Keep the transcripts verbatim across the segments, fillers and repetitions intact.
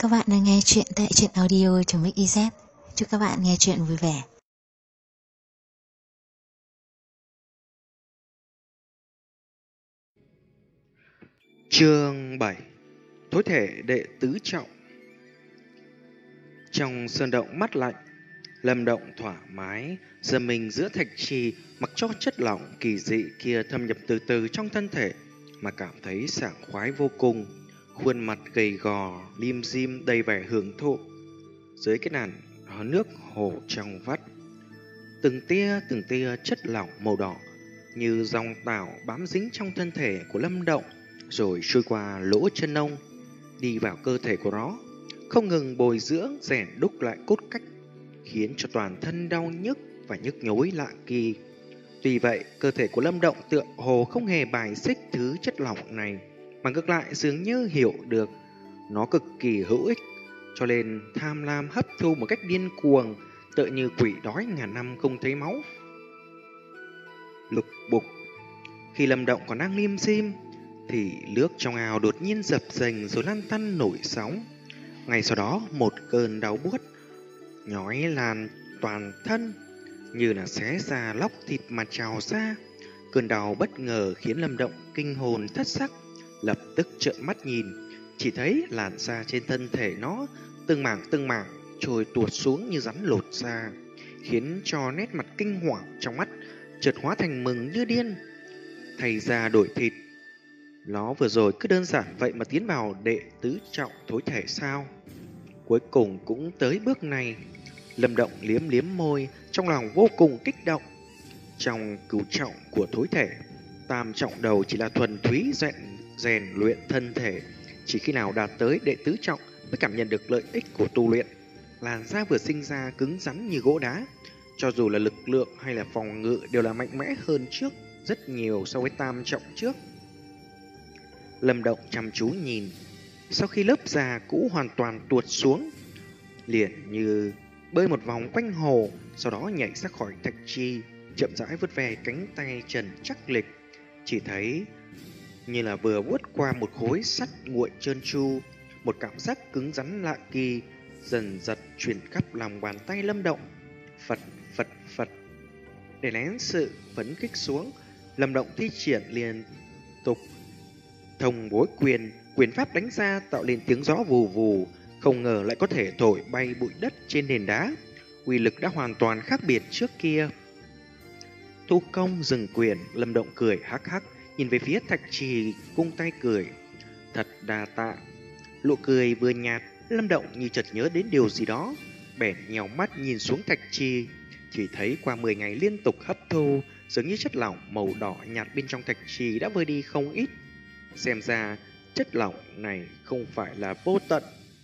các bạn đang nghe chuyện tại truyện audio.mixyz. Chúc các bạn nghe chuyện vui vẻ. Chương bảy. Thối thể đệ tứ trọng. Trong sơn động mát lạnh, Lâm Động thoải mái giơ mình giữa thạch trì, mặc cho chất lỏng kỳ dị kia thâm nhập từ từ trong thân thể mà cảm thấy sảng khoái vô cùng. Khuôn mặt gầy gò, lim dim đầy vẻ hưởng thụ. Dưới cái làn nước hồ trong vắt, từng tia từng tia chất lỏng màu đỏ như dòng tảo bám dính trong thân thể của Lâm Động, rồi trôi qua lỗ chân ông, đi vào cơ thể của nó, không ngừng bồi dưỡng rèn đúc lại cốt cách, khiến cho toàn thân đau nhức và nhức nhối lạ kỳ. Tuy vậy, cơ thể của Lâm Động tựa hồ không hề bài xích thứ chất lỏng này, mà ngược lại dường như hiểu được nó cực kỳ hữu ích, cho nên tham lam hấp thu một cách điên cuồng, tựa như quỷ đói ngàn năm không thấy máu. Lục bục. Khi Lâm Động còn đang liêm dim thì nước trong ao đột nhiên dập dềnh rồi lăn tăn nổi sóng. Ngay sau đó, một cơn đau buốt nhói lan toàn thân, như là xé ra lóc thịt mà trào ra. Cơn đau bất ngờ khiến Lâm Động kinh hồn thất sắc, lập tức trợn mắt nhìn, chỉ thấy làn da trên thân thể nó từng mảng từng mảng trôi tuột xuống như rắn lột da, khiến cho nét mặt kinh hoàng trong mắt chợt hóa thành mừng như điên. Thay da đổi thịt, nó vừa rồi cứ đơn giản vậy mà tiến vào đệ tứ trọng thối thể sao? Cuối cùng cũng tới bước này. Lâm Động liếm liếm môi, trong lòng vô cùng kích động. Trong cửu trọng của thối thể, tam trọng đầu chỉ là thuần túy rèn rèn luyện thân thể. Chỉ khi nào đạt tới đệ tứ trọng mới cảm nhận được lợi ích của tu luyện. Làn da vừa sinh ra cứng rắn như gỗ đá, cho dù là lực lượng hay là phòng ngự đều là mạnh mẽ hơn trước rất nhiều so với tam trọng trước. Lâm Động chăm chú nhìn, sau khi lớp da cũ hoàn toàn tuột xuống, liền như bơi một vòng quanh hồ, sau đó nhảy ra khỏi thạch chi, chậm rãi vuốt ve cánh tay trần chắc lịch. Chỉ thấy như là vừa vuốt qua một khối sắt nguội trơn tru, một cảm giác cứng rắn lạ kỳ dần dật truyền khắp lòng bàn tay Lâm Động. Phật phật phật. Để nén sự phấn kích xuống, Lâm Động thi triển liên tục thông bối quyền, quyền pháp đánh ra tạo lên tiếng gió vù vù, không ngờ lại có thể thổi bay bụi đất trên nền đá. Uy lực đã hoàn toàn khác biệt trước kia. Thu công dừng quyền, Lâm Động cười hắc hắc, nhìn về phía thạch trì cung tay cười. Thật đa tạ. Nụ cười vừa nhạt, Lâm Động như chợt nhớ đến điều gì đó, bèn nhèo mắt nhìn xuống thạch trì, chỉ thấy qua mười ngày liên tục hấp thu, dường như chất lỏng màu đỏ nhạt bên trong thạch trì đã vơi đi không ít. Xem ra chất lỏng này không phải là vô tận.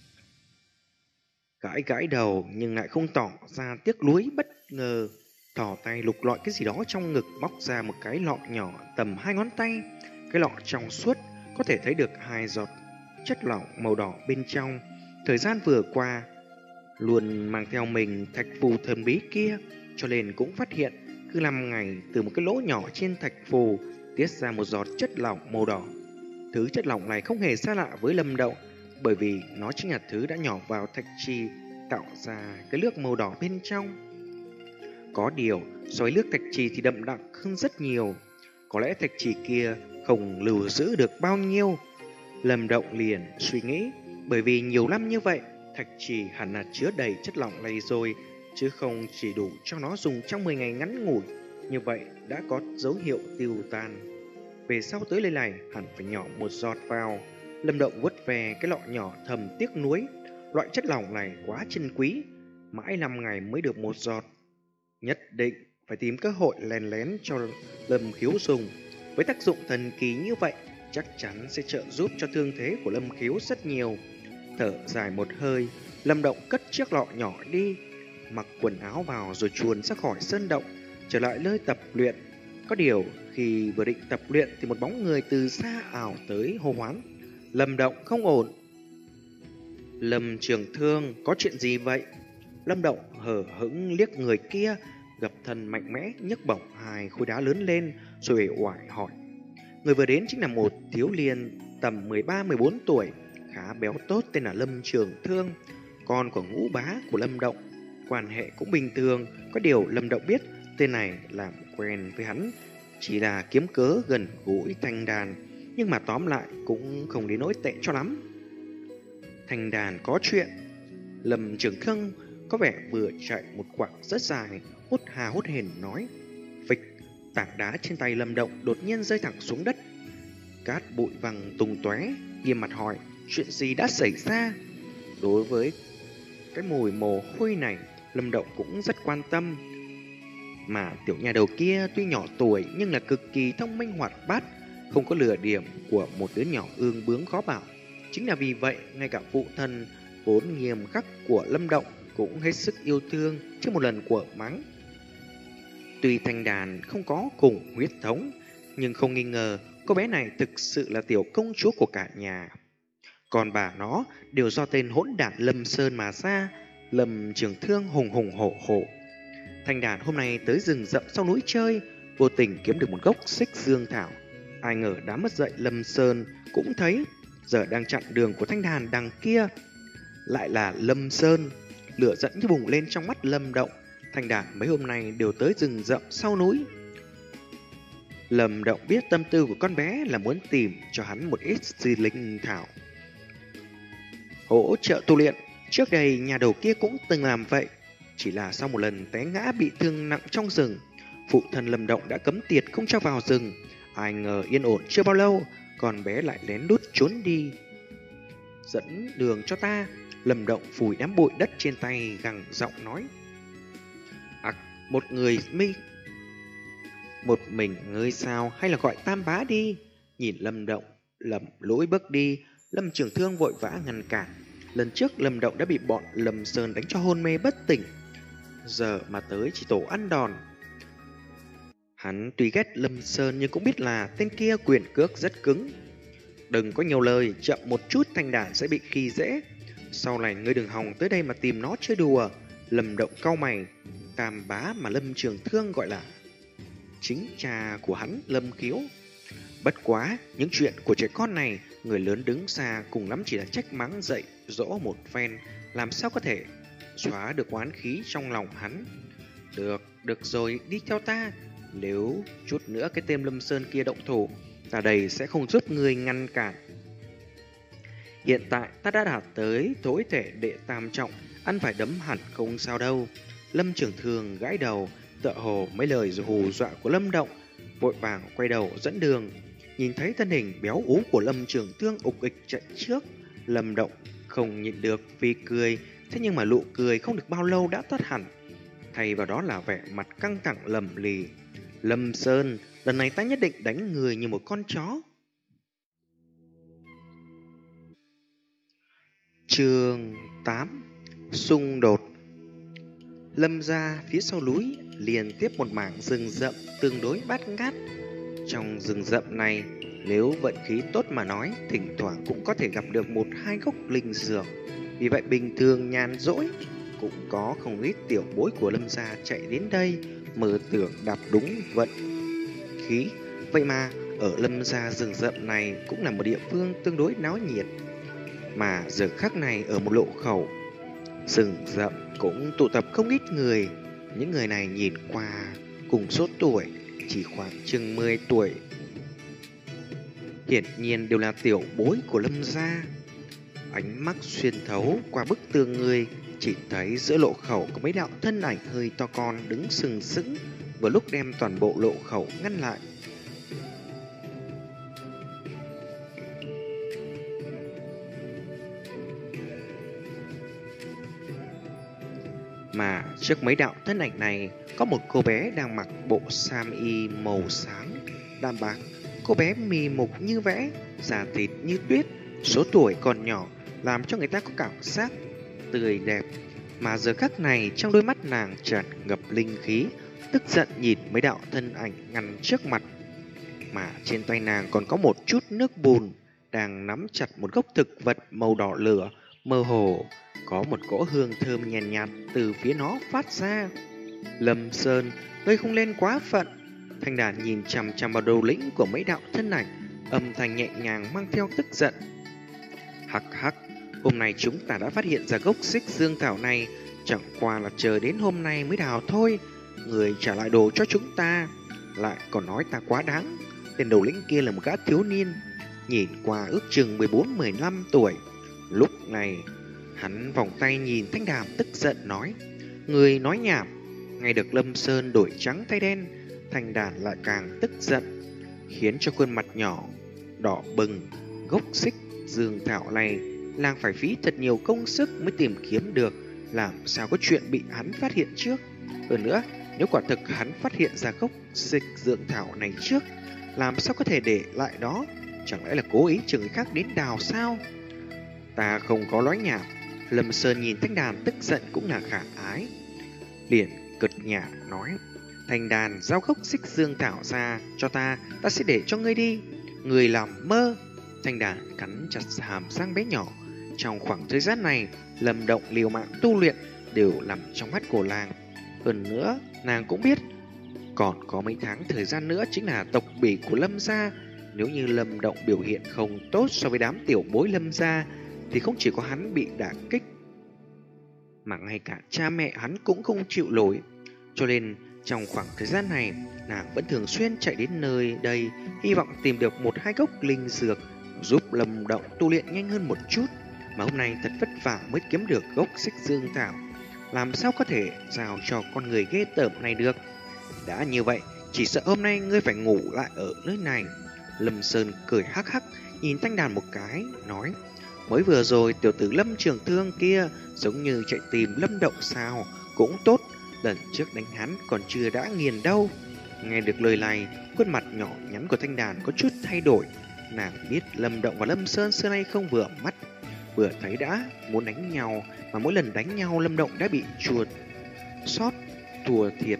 Gãi gãi đầu nhưng lại không tỏ ra tiếc nuối, bất ngờ thò tay lục lọi cái gì đó trong ngực, móc ra một cái lọ nhỏ tầm hai ngón tay. Cái lọ trong suốt, có thể thấy được hai giọt chất lỏng màu đỏ bên trong. Thời gian vừa qua luôn mang theo mình thạch phù thần bí kia, cho nên cũng phát hiện cứ năm ngày từ một cái lỗ nhỏ trên thạch phù tiết ra một giọt chất lỏng màu đỏ. Thứ chất lỏng này không hề xa lạ với Lâm Động, bởi vì nó chính là thứ đã nhỏ vào thạch trì tạo ra cái nước màu đỏ bên trong. Có điều, so với nước thạch trì thì đậm đặc hơn rất nhiều. Có lẽ thạch trì kia không lưu giữ được bao nhiêu. Lâm Động liền suy nghĩ, bởi vì nhiều năm như vậy, thạch trì hẳn là chứa đầy chất lỏng này rồi, chứ không chỉ đủ cho nó dùng trong mười ngày ngắn ngủi. Như vậy đã có dấu hiệu tiêu tan. Về sau tới nơi này hẳn phải nhỏ một giọt vào. Lâm Động vuốt về cái lọ nhỏ thầm tiếc nuối. Loại chất lỏng này quá chân quý, mãi năm ngày mới được một giọt. Nhất định phải tìm cơ hội lén lén cho Lâm Khiếu dùng. Với tác dụng thần kỳ như vậy, chắc chắn sẽ trợ giúp cho thương thế của Lâm Khiếu rất nhiều. Thở dài một hơi, Lâm Động cất chiếc lọ nhỏ đi, mặc quần áo vào rồi chuồn ra khỏi sơn động, trở lại nơi tập luyện. Có điều khi vừa định tập luyện thì một bóng người từ xa ảo tới hô hoán. Lâm Động không ổn. Lâm Trường Thương, có chuyện gì vậy? Lâm Động hờ hững liếc người kia, gập thân mạnh mẽ nhấc bổng hai khối đá lớn lên rồi uể oải hỏi. Người vừa đến chính là một thiếu niên tầm mười ba mười bốn tuổi, khá béo tốt tên là Lâm Trường Thương, con của ngũ bá của Lâm Động. Quan hệ cũng bình thường, có điều Lâm Động biết tên này làm quen với hắn chỉ là kiếm cớ gần gũi Thanh Đàn, nhưng mà tóm lại cũng không đến nỗi tệ cho lắm. Thanh Đàn có chuyện. Lâm Trường Thương có vẻ vừa chạy một quãng rất dài, hút hà hút hển nói. Phịch, tảng đá trên tay Lâm Động đột nhiên rơi thẳng xuống đất. Cát bụi văng tung tóe, nghiêm mặt hỏi chuyện gì đã xảy ra. Đối với cái mùi mồ hôi này, Lâm Động cũng rất quan tâm. Mà tiểu nhà đầu kia tuy nhỏ tuổi nhưng là cực kỳ thông minh hoạt bát, không có lừa điểm của một đứa nhỏ ương bướng khó bảo. Chính là vì vậy, ngay cả phụ thân vốn nghiêm khắc của Lâm Động cũng hết sức yêu thương trước một lần của mắng. Tuy Thanh Đàn không có cùng huyết thống, nhưng không nghi ngờ cô bé này thực sự là tiểu công chúa của cả nhà. Còn bà nó đều do tên hỗn đản Lâm Sơn mà ra. Lâm Trường Thương hùng hùng hổ hổ. Thanh Đàn hôm nay tới rừng rậm sau núi chơi, vô tình kiếm được một gốc xích dương thảo. Ai ngờ đã mất dậy Lâm Sơn cũng thấy, giờ đang chặn đường của Thanh Đàn đằng kia lại là Lâm Sơn. Lửa giận như bùng lên trong mắt Lâm Động. Thanh Đàn mấy hôm nay đều tới rừng rậm sau núi. Lâm Động biết tâm tư của con bé là muốn tìm cho hắn một ít di linh thảo hỗ trợ tu luyện. Trước đây nhà đầu kia cũng từng làm vậy, chỉ là sau một lần té ngã bị thương nặng trong rừng, phụ thân Lâm Động đã cấm tiệt không cho vào rừng. Ai ngờ yên ổn chưa bao lâu, con bé lại lén lút trốn đi. Dẫn đường cho ta. Lâm Động phủi đám bụi đất trên tay, gằn giọng nói. À, một người mi Một mình ngươi sao, hay là gọi Tam Bá đi. Nhìn Lâm Động lầm lỗi bước đi, Lâm Trường Thương vội vã ngăn cản. Lần trước Lâm Động đã bị bọn Lâm Sơn đánh cho hôn mê bất tỉnh, giờ mà tới chỉ tổ ăn đòn. Hắn tuy ghét Lâm Sơn nhưng cũng biết là tên kia quyền cước rất cứng. Đừng có nhiều lời, chậm một chút Thanh Đàn sẽ bị khi dễ. Sau này ngươi đừng hòng tới đây mà tìm nó chơi đùa. Lâm Động cau mày. Tam Bá mà Lâm Trường Thương gọi là chính cha của hắn Lâm Khiếu. Bất quá, những chuyện của trẻ con này, người lớn đứng xa cùng lắm chỉ là trách mắng dạy dỗ một phen, làm sao có thể xóa được oán khí trong lòng hắn. Được, được rồi, đi theo ta. Nếu chút nữa cái tên Lâm Sơn kia động thủ, ta đây sẽ không giúp người ngăn cản. Hiện tại ta đã đạt tới tối thể đệ tam trọng, ăn phải đấm hẳn không sao đâu. Lâm Trường Thương gãi đầu, tựa hồ mấy lời hù dọa của Lâm Động, vội vàng quay đầu dẫn đường. Nhìn thấy thân hình béo ú của Lâm Trường Thương ục ịch chạy trước, Lâm Động không nhịn được vì cười. Thế nhưng mà nụ cười không được bao lâu đã tắt hẳn, thay vào đó là vẻ mặt căng thẳng lầm lì. Lâm Sơn, lần này ta nhất định đánh người như một con chó. Chương tám. Xung đột. Lâm ra phía sau núi liên tiếp một mảng rừng rậm tương đối bát ngát. Trong rừng rậm này, nếu vận khí tốt mà nói, thỉnh thoảng cũng có thể gặp được một hai gốc linh dược. Vì vậy bình thường nhàn rỗi, cũng có không ít tiểu bối của Lâm gia chạy đến đây, mơ tưởng đạp đúng vận khí. Vậy mà ở Lâm gia rừng rậm này cũng là một địa phương tương đối náo nhiệt. Mà giờ khắc này ở một lộ khẩu rừng rậm cũng tụ tập không ít người. Những người này nhìn qua cùng số tuổi chỉ khoảng chừng mười tuổi, hiển nhiên đều là tiểu bối của Lâm gia. Ánh mắt xuyên thấu qua bức tường người, chỉ thấy giữa lộ khẩu có mấy đạo thân ảnh hơi to con đứng sừng sững, vừa lúc đem toàn bộ lộ khẩu ngăn lại. Mà trước mấy đạo thân ảnh này có một cô bé đang mặc bộ sam y màu sáng đạm bạc. Cô bé mì mục như vẽ, da thịt như tuyết, số tuổi còn nhỏ làm cho người ta có cảm giác tươi đẹp. Mà giờ khắc này trong đôi mắt nàng tràn ngập linh khí, tức giận nhìn mấy đạo thân ảnh ngăn trước mặt. Mà trên tay nàng còn có một chút nước bùn, đang nắm chặt một gốc thực vật màu đỏ lửa, mơ hồ có một cỗ hương thơm nhàn nhạt, nhạt từ phía nó phát ra. Lâm Sơn, ngươi không lên quá phận. Thanh Đàn nhìn chằm chằm vào đầu lĩnh của mấy đạo thân ảnh, âm thanh nhẹ nhàng mang theo tức giận. Hắc hắc, hôm nay chúng ta đã phát hiện ra gốc xích dương thảo này, chẳng qua là chờ đến hôm nay mới đào thôi. Người trả lại đồ cho chúng ta, lại còn nói ta quá đáng. Tên đầu lĩnh kia là một gã thiếu niên, nhìn qua ước chừng mười bốn mười lăm tuổi. Lúc này, hắn vòng tay nhìn Thanh Đàm tức giận nói: người nói nhảm. Ngay được Lâm Sơn đổi trắng thay đen, Thanh Đàn lại càng tức giận, khiến cho khuôn mặt nhỏ đỏ bừng. Gốc xích dương thảo này làng phải phí thật nhiều công sức mới tìm kiếm được, làm sao có chuyện bị hắn phát hiện trước. Hơn nữa, nếu quả thực hắn phát hiện ra gốc xích dương thảo này trước, làm sao có thể để lại đó? Chẳng lẽ là cố ý chờ người khác đến đào sao? Ta không có nói nhảm. Lâm Sơn nhìn Thanh Đàn tức giận cũng là khả ái, liền cợt nhả nói: Thanh Đàn, giao gốc xích dương thảo ra cho ta, ta sẽ để cho ngươi đi. Người làm mơ. Thanh Đàn cắn chặt hàm răng bé nhỏ. Trong khoảng thời gian này, Lâm Động liều mạng tu luyện đều nằm trong mắt của làng. Hơn nữa, nàng cũng biết còn có mấy tháng thời gian nữa chính là tộc bỉ của Lâm gia. Nếu như Lâm Động biểu hiện không tốt so với đám tiểu bối Lâm gia, thì không chỉ có hắn bị đả kích, mà ngay cả cha mẹ hắn cũng không chịu nổi. Cho nên trong khoảng thời gian này, nàng vẫn thường xuyên chạy đến nơi đây, hy vọng tìm được một hai gốc linh dược giúp Lâm Động tu luyện nhanh hơn một chút. Mà hôm nay thật vất vả mới kiếm được gốc xích dương thảo, làm sao có thể giao cho con người ghê tởm này được. Đã như vậy, chỉ sợ hôm nay ngươi phải ngủ lại ở nơi này. Lâm Sơn cười hắc hắc, nhìn Thanh Đàn một cái, nói: mới vừa rồi tiểu tử Lâm Trường Thương kia giống như chạy tìm Lâm Động sao? Cũng tốt, lần trước đánh hắn còn chưa đã nghiền đâu. Nghe được lời này, khuôn mặt nhỏ nhắn của Thanh Đàn có chút thay đổi. Nàng biết Lâm Động và Lâm Sơn xưa nay không vừa mắt, vừa thấy đã muốn đánh nhau, mà mỗi lần đánh nhau Lâm Động đã bị chuột sót thua thiệt.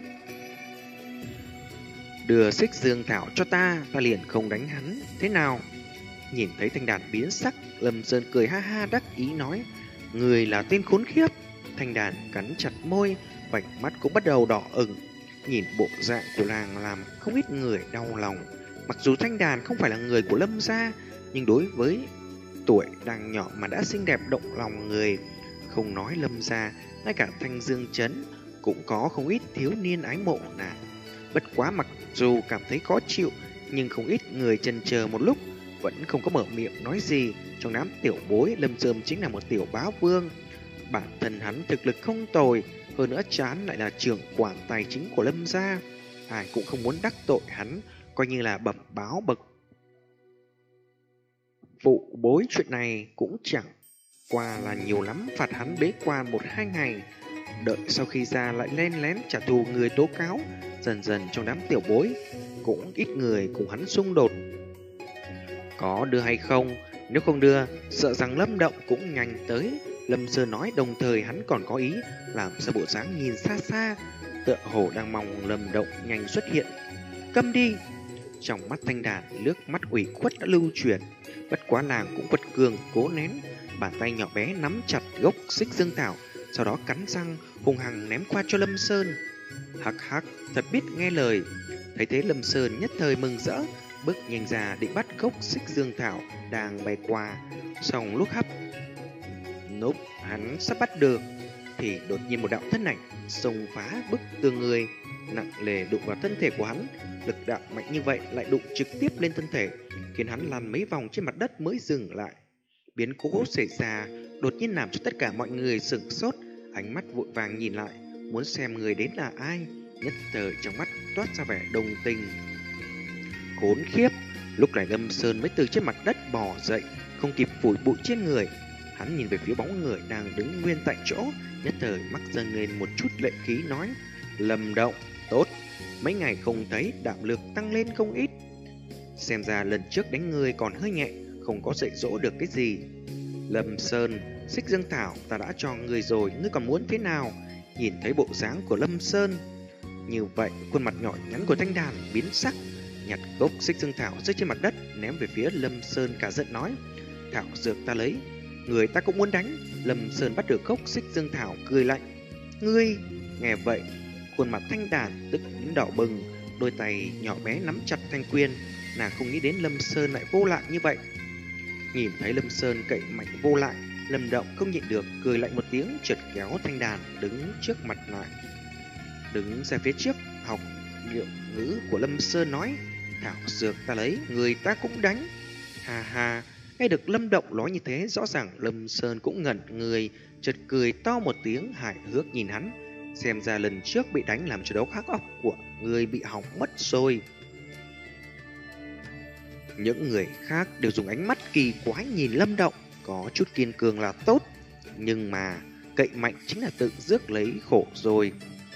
Đưa xích dương thảo cho ta, ta liền không đánh hắn, thế nào? Nhìn thấy Thanh Đàn biến sắc, Lâm Sơn cười ha ha đắc ý nói: người là tên khốn khiếp. Thanh Đàn cắn chặt môi, vành mắt cũng bắt đầu đỏ ửng. Nhìn bộ dạng của nàng làm không ít người đau lòng. Mặc dù Thanh Đàn không phải là người của Lâm gia, nhưng đối với tuổi đang nhỏ mà đã xinh đẹp động lòng người, không nói Lâm gia, ngay cả Thanh Dương Trấn cũng có không ít thiếu niên ái mộ nàng. Bất quá mặc dù cảm thấy khó chịu, nhưng không ít người chần chờ một lúc vẫn không có mở miệng nói gì. Trong đám tiểu bối, Lâm Sơn chính là một tiểu bá vương. Bản thân hắn thực lực không tồi, hơn nữa chán lại là trưởng quản tài chính của Lâm gia, ai cũng không muốn đắc tội hắn, coi như là bẩm báo bậc phụ bối. Chuyện này cũng chẳng qua là nhiều lắm phạt hắn bế quan một hai ngày, đợi sau khi ra lại len lén trả thù người tố cáo. Dần dần trong đám tiểu bối cũng ít người cùng hắn xung đột. Có đưa hay không? Nếu không đưa, sợ rằng Lâm Động cũng nhanh tới. Lâm Sơn nói, đồng thời hắn còn có ý làm sao bộ dáng nhìn xa xa, tựa hồ đang mong Lâm Động nhanh xuất hiện. Câm đi! Trong mắt Thanh Đàn, nước mắt ủy khuất đã lưu truyền. Bất quá nàng cũng quật cường cố nén, bàn tay nhỏ bé nắm chặt gốc xích dương thảo, sau đó cắn răng hung hăng ném qua cho Lâm Sơn. Hắc hắc, thật biết nghe lời. Thấy thế Lâm Sơn nhất thời mừng rỡ, bước nhanh ra định bắt gốc xích dương thảo đang bay qua. Xong lúc hấp núp hắn sắp bắt được, thì đột nhiên một đạo thân ảnh xông phá bức tường người, nặng nề đụng vào thân thể của hắn. Lực đạo mạnh như vậy lại đụng trực tiếp lên thân thể, khiến hắn lăn mấy vòng trên mặt đất mới dừng lại. Biến cố xảy ra đột nhiên làm cho tất cả mọi người sửng sốt, ánh mắt vội vàng nhìn lại, muốn xem người đến là ai. Nhất thời trong mắt toát ra vẻ đồng tình. Khốn khiếp! Lúc này Lâm Sơn mới từ trên mặt đất bò dậy, không kịp phủi bụi trên người. Hắn nhìn về phía bóng người đang đứng nguyên tại chỗ, nhất thời mắt dâng lên một chút lệ khí, nói: Lâm Động, tốt, mấy ngày không thấy đảm lực tăng lên không ít. Xem ra lần trước đánh người còn hơi nhẹ, không có dạy dỗ được cái gì. Lâm Sơn, xích dương thảo ta đã cho người rồi, ngươi còn muốn thế nào? Nhìn thấy bộ dáng của Lâm Sơn như vậy, khuôn mặt nhỏ nhắn của Thanh Đàn biến sắc, nhặt gốc xích dương thảo rơi trên mặt đất, ném về phía Lâm Sơn, cả giận nói: Thảo dược ta lấy, người ta cũng muốn đánh. Lâm Sơn bắt được gốc xích dương thảo, cười lạnh: Ngươi! Nghe vậy, khuôn mặt Thanh Đàn tức đến đỏ bừng, đôi tay nhỏ bé nắm chặt thanh quyên. Nàng không nghĩ đến Lâm Sơn lại vô lại như vậy. Nhìn thấy Lâm Sơn cậy mạnh vô lại, Lâm Động không nhịn được cười lạnh một tiếng, chợt kéo thanh đàn đứng trước mặt lại. Đứng ra phía trước, học liệu ngữ của Lâm Sơn nói: "Thảo dược ta lấy, người ta cũng đánh." Ha ha, nghe được Lâm Động nói như thế, rõ ràng Lâm Sơn cũng ngẩn người, chợt cười to một tiếng hài hước nhìn hắn. Xem ra lần trước bị đánh làm cho đấu khắc óc của người bị hỏng mất rồi. Những người khác đều dùng ánh mắt kỳ quái nhìn Lâm Động, có chút kiên cường là tốt, nhưng mà cậy mạnh chính là tự rước lấy khổ rồi.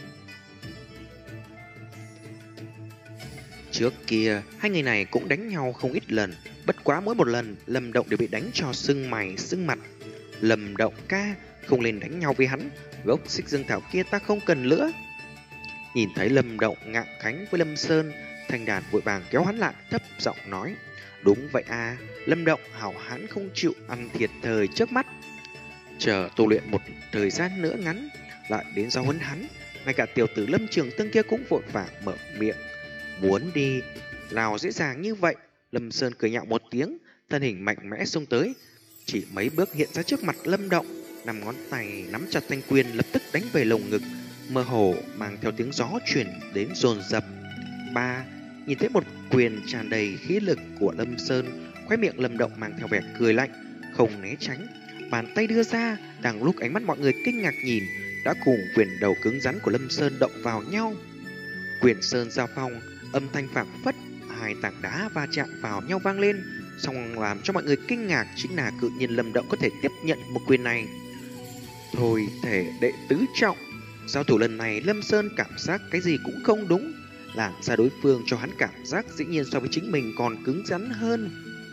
Trước kia, hai người này cũng đánh nhau không ít lần, bất quá mỗi một lần Lâm Động đều bị đánh cho sưng mày sưng mặt. Lâm Động ca, không lên đánh nhau với hắn, gốc xích dương thảo kia ta không cần nữa. Nhìn thấy Lâm Động ngạng khánh với Lâm Sơn, thanh đàn vội vàng kéo hắn lại, thấp giọng nói: "Đúng vậy à, Lâm Động hảo hãn không chịu ăn thiệt thời trước mắt. Chờ tu luyện một thời gian nữa ngắn, lại đến giáo huấn hắn." Ngay cả tiểu tử Lâm Trường Tương kia cũng vội vàng mở miệng: "Muốn đi, nào dễ dàng như vậy." Lâm Sơn cười nhạo một tiếng, thân hình mạnh mẽ xông tới, chỉ mấy bước hiện ra trước mặt Lâm Động, năm ngón tay nắm chặt thanh quyền lập tức đánh về lồng ngực, mơ hồ mang theo tiếng gió truyền đến dồn dập. Ba, nhìn thấy một quyền tràn đầy khí lực của Lâm Sơn, khóe miệng Lâm Động mang theo vẻ cười lạnh, không né tránh, bàn tay đưa ra, đang lúc ánh mắt mọi người kinh ngạc nhìn, đã cùng quyền đầu cứng rắn của Lâm Sơn động vào nhau. Quyền sơn giao phong, âm thanh phảng phất, hai tảng đá va chạm vào nhau vang lên, song làm cho mọi người kinh ngạc chính là cự nhiên Lâm Động có thể tiếp nhận một quyền này. Thôi thể đệ tứ trọng, giao thủ lần này Lâm Sơn cảm giác cái gì cũng không đúng, làm ra đối phương cho hắn cảm giác dĩ nhiên so với chính mình còn cứng rắn hơn.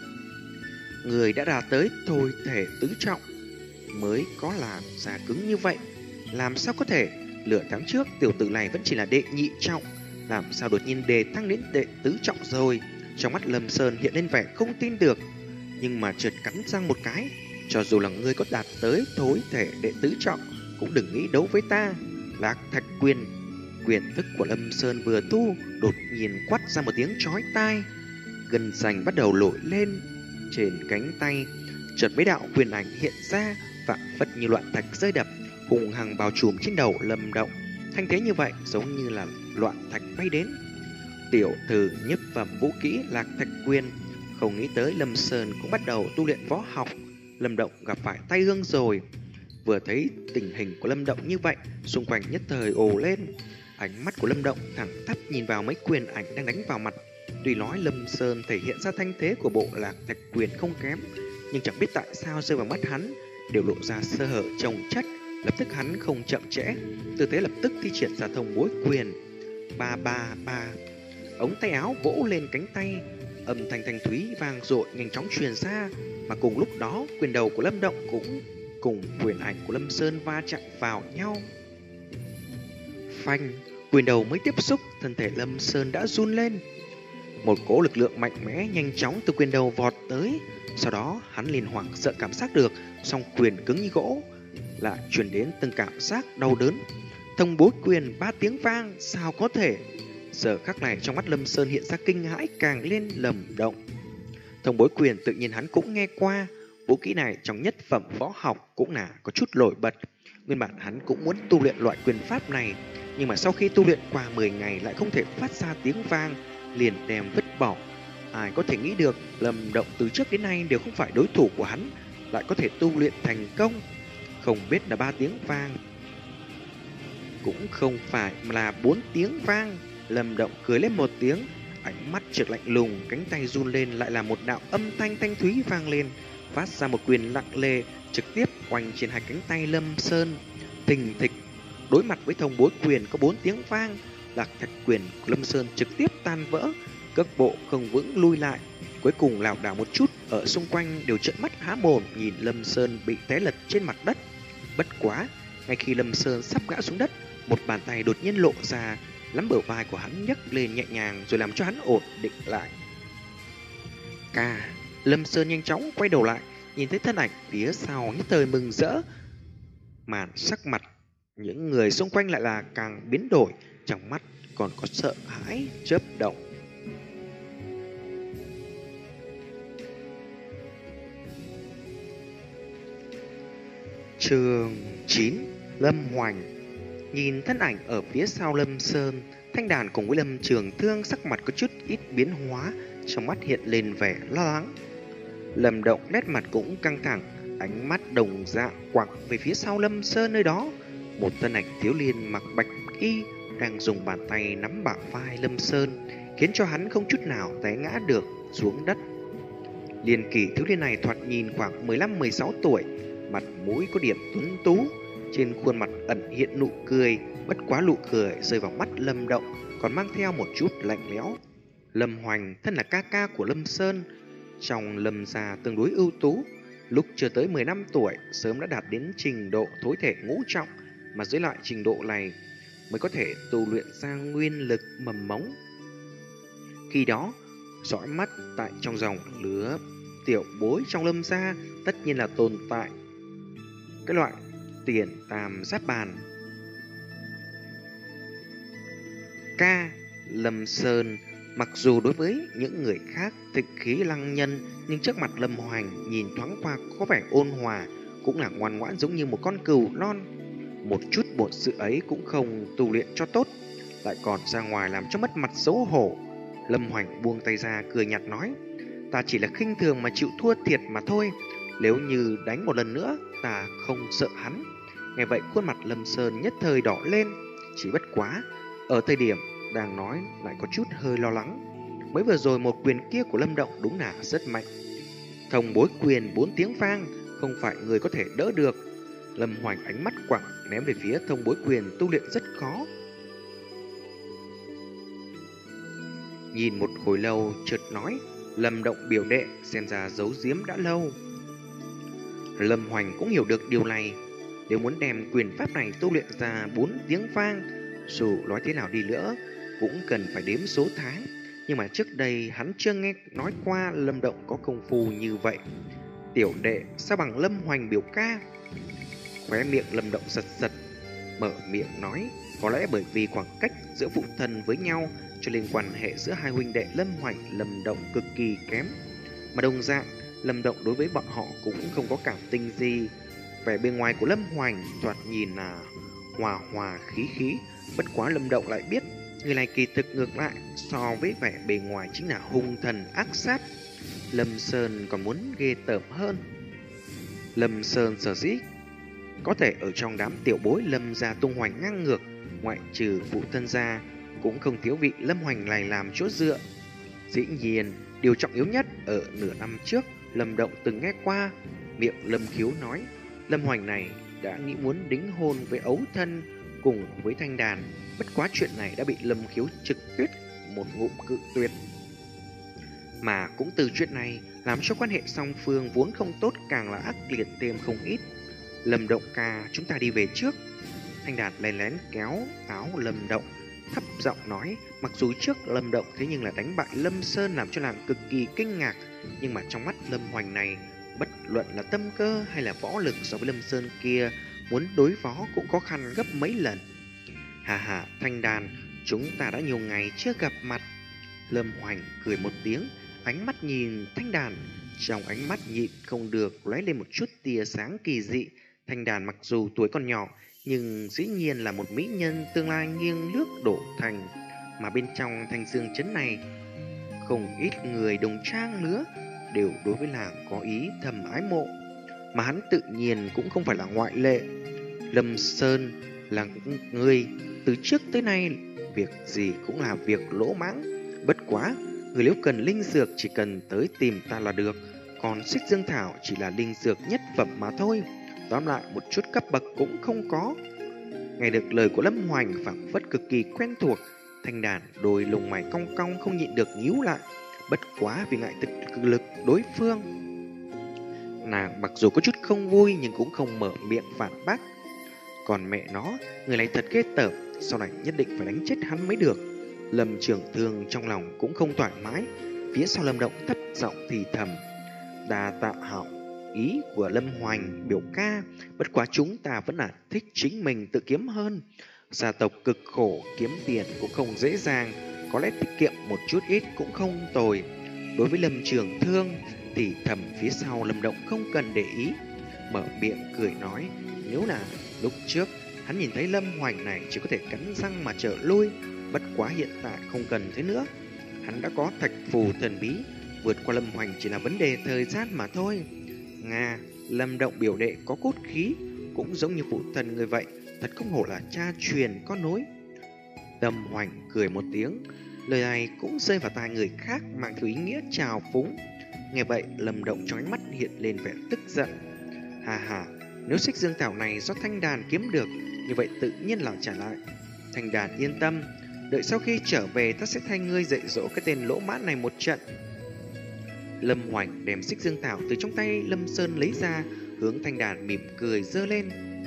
Người đã đạt tới thôi thể tứ trọng mới có làm ra cứng như vậy, làm sao có thể? Lửa tháng trước tiểu tử này vẫn chỉ là đệ nhị trọng, làm sao đột nhiên đề thăng đến đệ tứ trọng rồi? Trong mắt Lâm Sơn hiện lên vẻ không tin được, nhưng mà chợt cắn răng một cái, cho dù là ngươi có đạt tới thối thể đệ tứ trọng cũng đừng nghĩ đấu với ta. Lạc Thạch Quyền. Quyền thức của Lâm Sơn vừa tu, đột nhiên quát ra một tiếng chói tai, gân xanh bắt đầu nổi lên trên cánh tay, chợt mấy đạo quyền ảnh hiện ra, phảng phất như loạn thạch rơi đập, hùng hằng bao trùm trên đầu Lâm Động. Thanh thế như vậy giống như là loạn thạch bay đến. Tiểu tử nhất phẩm vũ kỹ Lạc Thạch Quyền, không nghĩ tới Lâm Sơn cũng bắt đầu tu luyện võ học. Lâm Động gặp phải tai ương rồi. Vừa thấy tình hình của Lâm Động như vậy, xung quanh nhất thời ồ lên. Ánh mắt của Lâm Động thẳng tắp nhìn vào mấy quyền ảnh đang đánh vào mặt. Tuy nói Lâm Sơn thể hiện ra thanh thế của bộ Lạc Thạch Quyền không kém, nhưng chẳng biết tại sao rơi vào mắt hắn đều lộ ra sơ hở chồng chất. Lập tức hắn không chậm trễ, tư thế lập tức thi triển ra thông bối quyền. Ba ba ba, ống tay áo vỗ lên cánh tay, âm thanh thanh thúy vang dội nhanh chóng truyền ra, mà cùng lúc đó quyền đầu của Lâm Động cũng cùng quyền ảnh của Lâm Sơn va chạm vào nhau. Phanh, quyền đầu mới tiếp xúc, thân thể Lâm Sơn đã run lên. Một cỗ lực lượng mạnh mẽ nhanh chóng từ quyền đầu vọt tới, sau đó hắn liền hoảng sợ cảm giác được song quyền cứng như gỗ lại truyền đến từng cảm giác đau đớn. Thông bối quyền ba tiếng vang, sao có thể? Giờ khắc này trong mắt Lâm Sơn hiện ra kinh hãi càng lên lầm động. Thông bối quyền tự nhiên hắn cũng nghe qua, vũ kỹ này trong nhất phẩm võ học cũng là có chút nổi bật. Nguyên bản hắn cũng muốn tu luyện loại quyền pháp này, nhưng mà sau khi tu luyện qua mười ngày lại không thể phát ra tiếng vang, liền đem vứt bỏ. Ai có thể nghĩ được Lâm Động từ trước đến nay đều không phải đối thủ của hắn, lại có thể tu luyện thành công. Không biết là ba tiếng vang, cũng không phải là bốn tiếng vang. Lâm Động cười lên một tiếng, ánh mắt chợt lạnh lùng, cánh tay run lên, lại là một đạo âm thanh thanh thúy vang lên, phát ra một quyền lặng lề trực tiếp quanh trên hai cánh tay Lâm Sơn. Thình thịch, đối mặt với thông bối quyền có bốn tiếng vang, Lạc Thạch Quyền của Lâm Sơn trực tiếp tan vỡ, cước bộ không vững lui lại, cuối cùng lảo đảo một chút, ở xung quanh đều trợn mắt há mồm nhìn Lâm Sơn bị té lật trên mặt đất. Bất quá, ngay khi Lâm Sơn sắp ngã xuống đất, một bàn tay đột nhiên lộ ra, nắm bờ vai của hắn nhấc lên nhẹ nhàng rồi làm cho hắn ổn định lại. Ca, Lâm Sơn nhanh chóng quay đầu lại, nhìn thấy thân ảnh phía sau nhất thời mừng rỡ. Màn sắc mặt những người xung quanh lại là càng biến đổi, trong mắt còn có sợ hãi chớp động. Chương chín. Lâm Hoành. Nhìn thân ảnh ở phía sau Lâm Sơn, Thanh Đàn cùng với Lâm Trường Thương sắc mặt có chút ít biến hóa, trong mắt hiện lên vẻ lo lắng. Lâm Động nét mặt cũng căng thẳng, ánh mắt đồng dạng quẳng về phía sau Lâm Sơn nơi đó. Một thân ảnh thiếu niên mặc bạch y đang dùng bàn tay nắm bả vai Lâm Sơn, khiến cho hắn không chút nào té ngã được xuống đất. Liên kỳ thiếu niên này thoạt nhìn khoảng mười lăm mười sáu tuổi, mặt mũi có điểm tuấn tú, trên khuôn mặt ẩn hiện nụ cười, bất quá nụ cười rơi vào mắt Lâm Động còn mang theo một chút lạnh lẽo. Lâm Hoành thân là ca ca của Lâm Sơn, trong Lâm gia tương đối ưu tú, lúc chưa tới mười năm tuổi sớm đã đạt đến trình độ thối thể ngũ trọng, mà dưới lại trình độ này mới có thể tu luyện ra nguyên lực mầm mống. Khi đó, dõi mắt tại trong dòng lứa tiểu bối trong Lâm gia tất nhiên là tồn tại cái loại tiền tam giáp bàn. Ca Lâm Sơn mặc dù đối với những người khác thịnh khí lăng nhân, nhưng trước mặt Lâm Hoành nhìn thoáng qua có vẻ ôn hòa, cũng là ngoan ngoãn giống như một con cừu non. Một chút bổn sự ấy cũng không tu luyện cho tốt, lại còn ra ngoài làm cho mất mặt xấu hổ. Lâm Hoành buông tay ra cười nhạt nói: "Ta chỉ là khinh thường mà chịu thua thiệt mà thôi. Nếu như đánh một lần nữa, ta không sợ hắn." Nghe vậy khuôn mặt Lâm Sơn nhất thời đỏ lên, chỉ bất quá ở thời điểm đang nói lại có chút hơi lo lắng. Mới vừa rồi một quyền kia của Lâm Động đúng là rất mạnh. Thông bối quyền bốn tiếng vang, không phải người có thể đỡ được. Lâm Hoành ánh mắt quẳng ném về phía thông bối quyền tu luyện rất khó. Nhìn một hồi lâu chợt nói: "Lâm Động biểu đệ xem ra giấu giếm đã lâu." Lâm Hoành cũng hiểu được điều này. Nếu muốn đem quyền pháp này tu luyện ra bốn tiếng vang, dù nói thế nào đi nữa cũng cần phải đếm số tháng. Nhưng mà trước đây hắn chưa nghe nói qua Lâm Động có công phu như vậy. Tiểu đệ sao bằng Lâm Hoành biểu ca? Khóe miệng Lâm Động giật giật, mở miệng nói: "Có lẽ bởi vì khoảng cách giữa phụ thân với nhau, cho nên quan hệ giữa hai huynh đệ Lâm Hoành, Lâm Động cực kỳ kém. Mà đồng dạng, Lâm Động đối với bọn họ cũng không có cảm tình gì. Vẻ bề ngoài của Lâm Hoành thoạt nhìn là hòa hòa khí khí, bất quá Lâm Động lại biết người này kỳ thực ngược lại, so với vẻ bề ngoài chính là hung thần ác sát. Lâm Sơn còn muốn ghê tởm hơn. Lâm Sơn sở dĩ có thể ở trong đám tiểu bối Lâm gia tung hoành ngang ngược, ngoại trừ phụ thân gia, cũng không thiếu vị Lâm Hoành này làm chỗ dựa. Dĩ nhiên, điều trọng yếu nhất ở nửa năm trước, Lâm Động từng nghe qua miệng Lâm Khiếu nói Lâm Hoành này đã nghĩ muốn đính hôn với ấu thân cùng với Thanh Đàn, bất quá chuyện này đã bị Lâm Khiếu trực tiếp một ngụm cự tuyệt. Mà cũng từ chuyện này làm cho quan hệ song phương vốn không tốt càng là ác liệt thêm không ít. Lâm Động ca, chúng ta đi về trước. Thanh Đàn lén lén kéo áo Lâm Động, thấp giọng nói. Mặc dù trước Lâm Động thế nhưng là đánh bại Lâm Sơn làm cho nàng cực kỳ kinh ngạc, nhưng mà trong mắt Lâm Hoành này, bất luận là tâm cơ hay là võ lực so với Lâm Sơn kia, muốn đối phó cũng khó khăn gấp mấy lần. Hà hà, Thanh Đàn, chúng ta đã nhiều ngày chưa gặp mặt. Lâm Hoành cười một tiếng, ánh mắt nhìn Thanh Đàn, trong ánh mắt nhịn không được lóe lên một chút tia sáng kỳ dị. Thanh Đàn mặc dù tuổi còn nhỏ, nhưng dĩ nhiên là một mỹ nhân tương lai nghiêng nước đổ thành. Mà bên trong Thanh Dương trấn này, không ít người đồng trang lứa đều đối với nàng có ý thầm ái mộ, mà hắn tự nhiên cũng không phải là ngoại lệ. Lâm Sơn là người từ trước tới nay việc gì cũng là việc lỗ mãng. Bất quá, người nếu cần linh dược chỉ cần tới tìm ta là được, còn xích dương thảo chỉ là linh dược nhất phẩm mà thôi. Tóm lại một chút cấp bậc cũng không có. Nghe được lời của Lâm Hoành phảng phất cực kỳ quen thuộc, Thanh Đàn đôi lông mày cong cong không nhịn được nhíu lại. Bất quá vì ngại thực lực đối phương, nàng mặc dù có chút không vui nhưng cũng không mở miệng phản bác. Còn mẹ nó, người này thật ghê tởm, sau này nhất định phải đánh chết hắn mới được. Lâm Trường Thương trong lòng cũng không thoải mái, phía sau Lâm Động thấp giọng thì thầm: "Đa tạ hảo ý của Lâm Hoành biểu ca, bất quá chúng ta vẫn là thích chính mình tự kiếm hơn. Gia tộc cực khổ, kiếm tiền cũng không dễ dàng, có lẽ tiết kiệm một chút ít cũng không tồi." Đối với Lâm Trường Thương thì thầm phía sau Lâm Động không cần để ý, mở miệng cười nói: Nếu là lúc trước hắn nhìn thấy Lâm Hoành này chỉ có thể cắn răng mà trở lui, bất quá hiện tại không cần thế nữa. Hắn đã có thạch phù thần bí, vượt qua Lâm Hoành chỉ là vấn đề thời gian mà thôi. Nga, Lâm Động biểu đệ có cốt khí, cũng giống như phụ thân người vậy, thật không hổ là cha truyền con nối. Lâm Hoành cười một tiếng, lời này cũng rơi vào tai người khác mang theo ý nghĩa trào phúng. Nghe vậy, Lâm Động trong ánh mắt hiện lên vẻ tức giận. Hà hà, nếu xích dương thảo này do Thanh Đàn kiếm được, như vậy tự nhiên là trả lại. Thanh Đàn yên tâm, đợi sau khi trở về ta sẽ thay ngươi dạy dỗ cái tên lỗ mãn này một trận. Lâm Hoành đem xích dương thảo từ trong tay Lâm Sơn lấy ra, hướng Thanh Đàn mỉm cười giơ lên.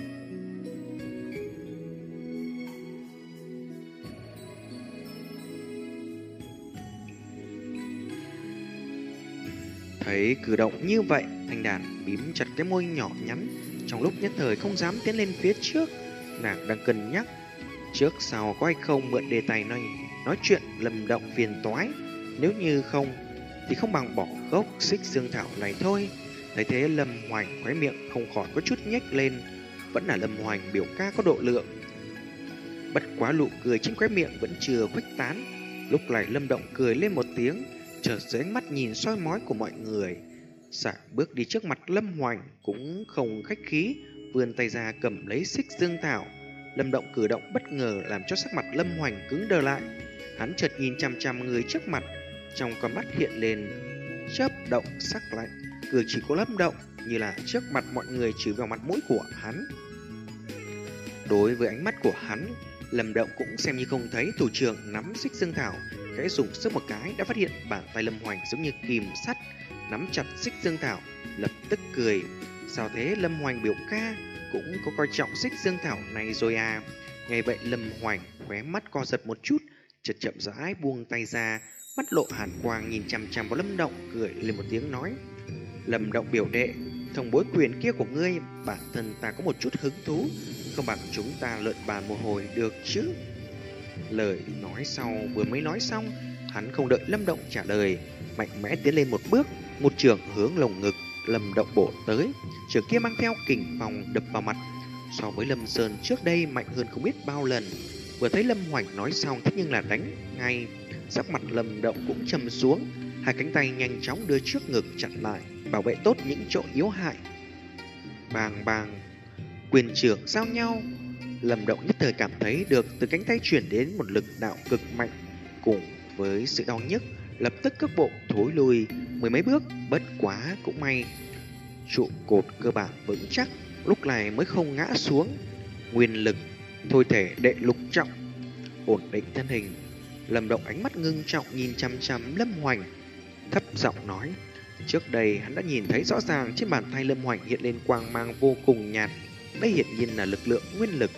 Thấy cử động như vậy, Thanh Đàn bím chặt cái môi nhỏ nhắn, trong lúc nhất thời không dám tiến lên phía trước. Nàng đang cân nhắc trước sau có hay không mượn đề tài này nói chuyện Lâm Động phiền toái. Nếu như không thì không bằng bỏ gốc xích dương thảo này thôi. Thấy thế Lâm Hoành khóe miệng không khỏi có chút nhếch lên. Vẫn là Lâm Hoành biểu ca có độ lượng. Bất quá nụ cười trên khóe miệng vẫn chưa khuếch tán. Lúc này Lâm Động cười lên một tiếng, chợt dưới ánh mắt nhìn soi mói của mọi người, xả bước đi trước mặt Lâm Hoành, cũng không khách khí, vươn tay ra cầm lấy xích dương thảo. Lâm Động cử động bất ngờ làm cho sắc mặt Lâm Hoành cứng đờ lại. Hắn chợt nhìn chằm chằm người trước mặt, trong con mắt hiện lên chớp động sắc lạnh, cười chỉ có Lâm Động như là trước mặt mọi người chửi vào mặt mũi của hắn. Đối với ánh mắt của hắn, Lâm Động cũng xem như không thấy. Thủ trưởng nắm xích dương thảo, khẽ dùng sức một cái đã phát hiện bàn tay Lâm Hoành giống như kìm sắt nắm chặt xích dương thảo, lập tức cười. Sao thế, Lâm Hoành biểu ca cũng có coi trọng xích dương thảo này rồi à? Nghe vậy Lâm Hoành khóe mắt co giật một chút, chợt chậm rãi buông tay ra, mắt lộ hàn quang nhìn chằm chằm vào Lâm Động, cười lên một tiếng nói: Lâm Động biểu đệ, thông bối quyền kia của ngươi, bản thân ta có một chút hứng thú, không bằng chúng ta lượn bàn một hồi được chứ? Lời nói sau vừa mới nói xong, hắn không đợi Lâm Động trả lời, mạnh mẽ tiến lên một bước, một trường hướng lồng ngực Lâm Động bổ tới. Trường kia mang theo kình phong đập vào mặt, so với Lâm Sơn trước đây mạnh hơn không biết bao lần. Vừa thấy Lâm Hoành nói xong thế nhưng là đánh ngay, sắc mặt Lâm Động cũng trầm xuống, hai cánh tay nhanh chóng đưa trước ngực chặn lại, bảo vệ tốt những chỗ yếu hại. Bàng bàng, quyền trưởng giao nhau. Lâm Động nhất thời cảm thấy được từ cánh tay chuyển đến một lực đạo cực mạnh, cùng với sự đau nhức, lập tức cước bộ thối lùi mười mấy bước. Bất quá cũng may trụ cột cơ bản vững chắc, lúc này mới không ngã xuống. Nguyên lực thôi thể đệ lục trọng, ổn định thân hình. Lâm Động ánh mắt ngưng trọng nhìn chăm chăm Lâm Hoành, thấp giọng nói: trước đây hắn đã nhìn thấy rõ ràng trên bàn tay Lâm Hoành hiện lên quang mang vô cùng nhạt, đây hiển nhiên là lực lượng nguyên lực.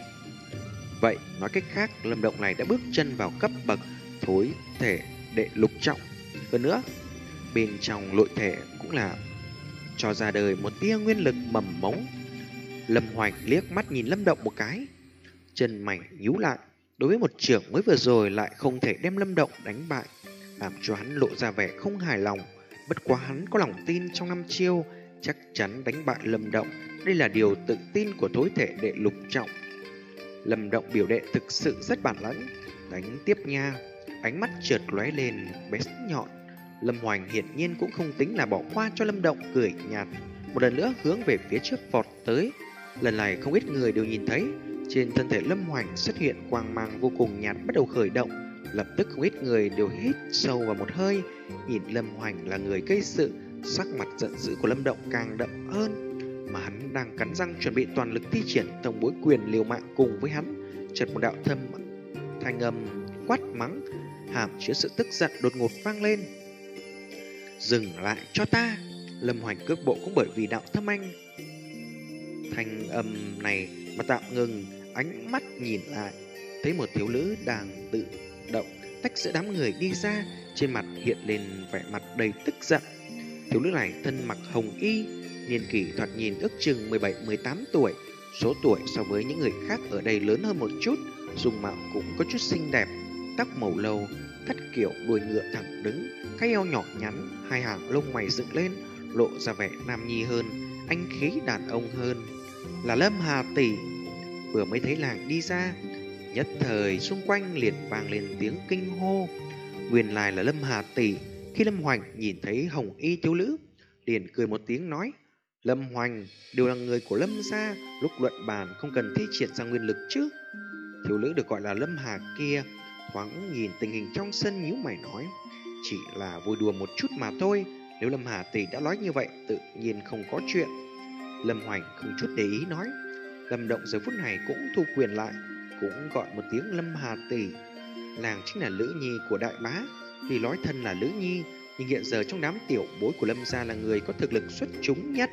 Vậy nói cách khác, Lâm Động này đã bước chân vào cấp bậc thối thể đệ lục trọng. Hơn nữa, bên trong nội thể cũng là cho ra đời một tia nguyên lực mầm mống. Lâm Hoành liếc mắt nhìn Lâm Động một cái, chân mày nhíu lại. Đối với một trưởng mới vừa rồi lại không thể đem Lâm Động đánh bại, làm cho hắn lộ ra vẻ không hài lòng. Bất quá hắn có lòng tin trong năm chiêu chắc chắn đánh bại Lâm Động, đây là điều tự tin của thối thể đệ lục trọng. Lâm Động biểu đệ thực sự rất bản lĩnh, đánh tiếp nha. Ánh mắt chợt lóe lên bén nhọn. Lâm Hoành hiển nhiên cũng không tính là bỏ qua cho Lâm Động, cười nhạt, một lần nữa hướng về phía trước vọt tới. Lần này không ít người đều nhìn thấy trên thân thể Lâm Hoành xuất hiện quang mang vô cùng nhạt bắt đầu khởi động. Lập tức không ít người đều hít sâu vào một hơi, nhìn Lâm Hoành là người gây sự. Sắc mặt giận dữ của Lâm Động càng đậm hơn, mà hắn đang cắn răng chuẩn bị toàn lực thi triển thông bối quyền liều mạng cùng với hắn. Chợt một đạo thâm thanh âm quát mắng hàm chứa sự tức giận đột ngột vang lên: dừng lại cho ta! Lâm Hoành cước bộ cũng bởi vì đạo thâm anh thanh âm này mà tạm ngừng, ánh mắt nhìn lại, thấy một thiếu nữ đang tự động tách giữa đám người đi ra, trên mặt hiện lên vẻ mặt đầy tức giận. Thiếu nữ này thân mặc hồng y, niên kỷ thoạt nhìn ước chừng mười bảy mười tám tuổi, số tuổi so với những người khác ở đây lớn hơn một chút, dung mạo cũng có chút xinh đẹp, tóc màu lâu, thắt kiểu đuôi ngựa thẳng đứng, cái eo nhỏ nhắn, hai hàng lông mày dựng lên, lộ ra vẻ nam nhi hơn, anh khí đàn ông hơn. là Lâm Hà tỷ. Vừa mới thấy làng đi ra, nhất thời xung quanh liền vang lên tiếng kinh hô. Nguyên lai là Lâm Hà tỷ. Khi Lâm Hoành nhìn thấy hồng y thiếu nữ, liền cười một tiếng nói: Lâm Hoành đều là người của Lâm gia, lúc luận bàn không cần thi triển ra nguyên lực chứ. Thiếu nữ được gọi là Lâm Hà kia thoáng nhìn tình hình trong sân, nhíu mày nói: chỉ là vui đùa một chút mà thôi. Nếu Lâm Hà tỷ đã nói như vậy, tự nhiên không có chuyện. Lâm Hoành không chút để ý nói. Lâm Động giờ phút này cũng thu quyền lại, cũng gọi một tiếng Lâm Hà tỷ. Nàng chính là nữ nhi của đại bá. Vì nói thân là nữ nhi, nhưng hiện giờ trong đám tiểu bối của Lâm gia là người có thực lực xuất chúng nhất.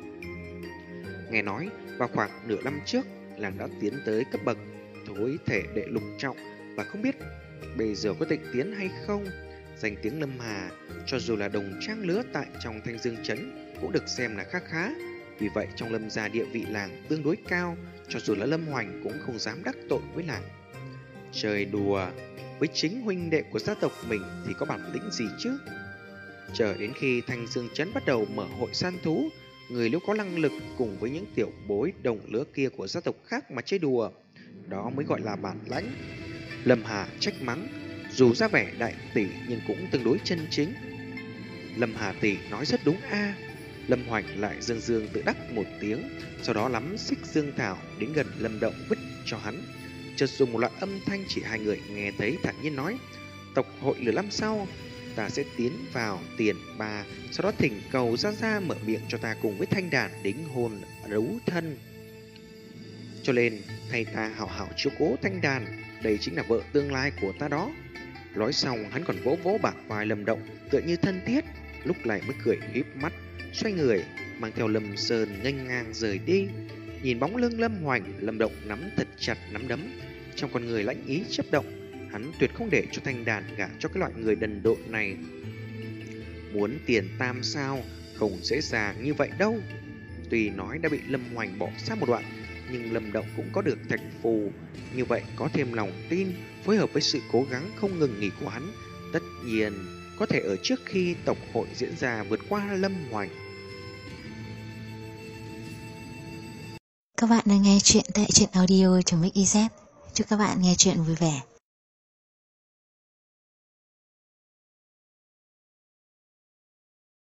Nghe nói vào khoảng nửa năm trước, nàng đã tiến tới cấp bậc thối thể đệ lục trọng, và không biết bây giờ có tịnh tiến hay không. Danh tiếng Lâm Hà cho dù là đồng trang lứa tại trong Thanh Dương trấn cũng được xem là khá khá. Vì vậy trong Lâm gia địa vị làng tương đối cao, cho dù là Lâm Hoành cũng không dám đắc tội với làng. Trời đùa, với chính huynh đệ của gia tộc mình thì có bản lĩnh gì chứ? Chờ đến khi Thanh Dương trấn bắt đầu mở hội săn thú, người nếu có năng lực cùng với những tiểu bối đồng lứa kia của gia tộc khác mà chơi đùa, đó mới gọi là bản lãnh. Lâm Hà trách mắng, dù ra vẻ đại tỷ nhưng cũng tương đối chân chính. Lâm Hà tỷ nói rất đúng a. À. Lâm Hoành lại dương dương tự đắc một tiếng, sau đó lắm xích dương thảo đến gần Lâm Động vứt cho hắn. Chợt dùng một loại âm thanh chỉ hai người nghe thấy thản nhiên nói: tộc hội lửa năm sau, ta sẽ tiến vào tiền ba, sau đó thỉnh cầu ra ra mở miệng cho ta cùng với thanh đàn đính hôn đấu thân. Cho nên thầy ta hảo hảo chiếu cố thanh đàn, đây chính là vợ tương lai của ta đó. Nói xong hắn còn vỗ vỗ bả vai Lâm Động tựa như thân thiết, lúc này mới cười híp mắt, xoay người mang theo Lâm Sơn nghênh ngang rời đi. Nhìn bóng lưng Lâm Hoành, Lâm Động nắm thật chặt nắm đấm, trong con người lãnh ý chớp động. Hắn tuyệt không để cho thanh đàn gả cho cái loại người đần độn này. Muốn tiền tam sao không dễ dàng như vậy đâu. Tuy nói đã bị Lâm Hoành bỏ sát một đoạn, nhưng Lâm Động cũng có được thạch phù, như vậy có thêm lòng tin, phối hợp với sự cố gắng không ngừng nghỉ của hắn, tất nhiên có thể ở trước khi tộc hội diễn ra vượt qua Lâm Hoành. Các bạn đang nghe chuyện tại truyện audio.mixyz. Chúc các bạn nghe chuyện vui vẻ.